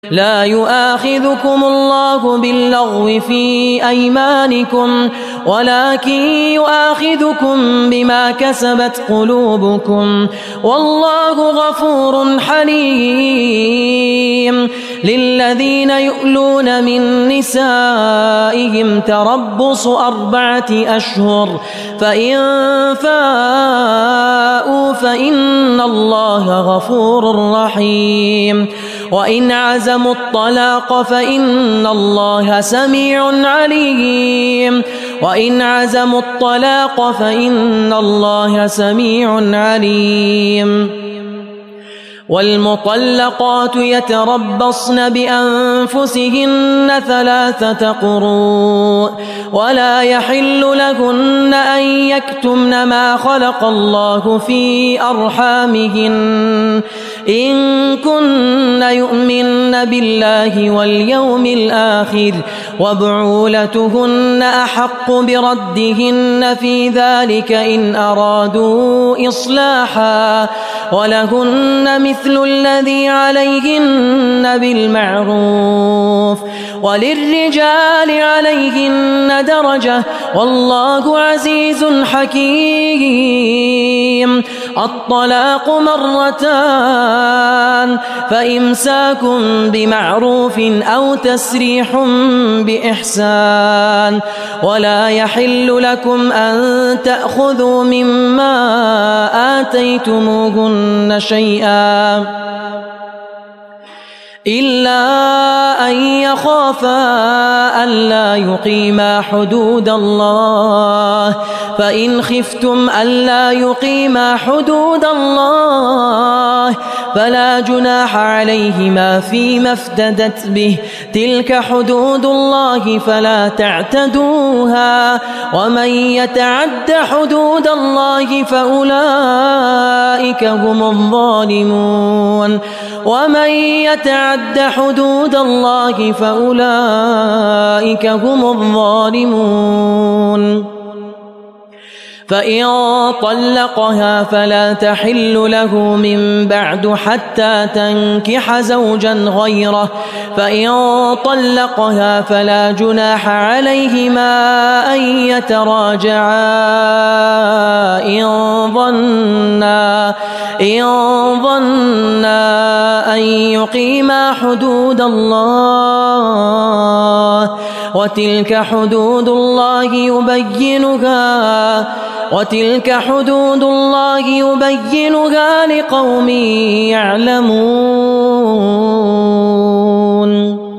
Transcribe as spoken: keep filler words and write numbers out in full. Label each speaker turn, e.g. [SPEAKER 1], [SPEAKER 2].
[SPEAKER 1] لا يؤاخذكم الله باللغو في أيمانكم ولكن يؤاخذكم بما كسبت قلوبكم والله غفور حليم. للذين يؤلون من نسائهم تربص أربعة أشهر فإن فاءوا فإن الله غفور رحيم. وإن عزموا الطلاق فإن الله سميع عليم وإن عزموا الطلاق فإن الله سميع عليم. والمطلقات يتربصن بأنفسهن ثلاثة قروء ولا يحل لهن أن يكتمن ما خلق الله في أرحامهن إن كن يؤمن بالله واليوم الآخر وبعولتهن أحق بردهن في ذلك إن أرادوا إصلاحا ولهن مثل الذي عليهن بالمعروف وللرجال عليهن درجة والله عزيز حكيم. الطلاق مرتان فإمساك بمعروف أو تسريح بإحسان ولا يحل لكم أن تأخذوا مما آتيتموهن شيئا إلا أن يخافا ألا يقيما حدود الله فإن خفتم ألا يقيما حدود الله فلا جناح عليهما فيما افتدت به تلك حدود الله فلا تعتدوها ومن يتعد حدود الله فأولئك هم الظالمون ومن يتعد حدود الله فأولئك هم الظالمون. فإن طلقها فلا تحل له من بعد حتى تنكح زوجا غيره فإن طلقها فلا جناح عليهما أن يتراجعا إن ظنا إن ظنا أن يقيما حدود الله وتلك حدود الله يبينها وتلك حدود الله يبينها لقوم يعلمون.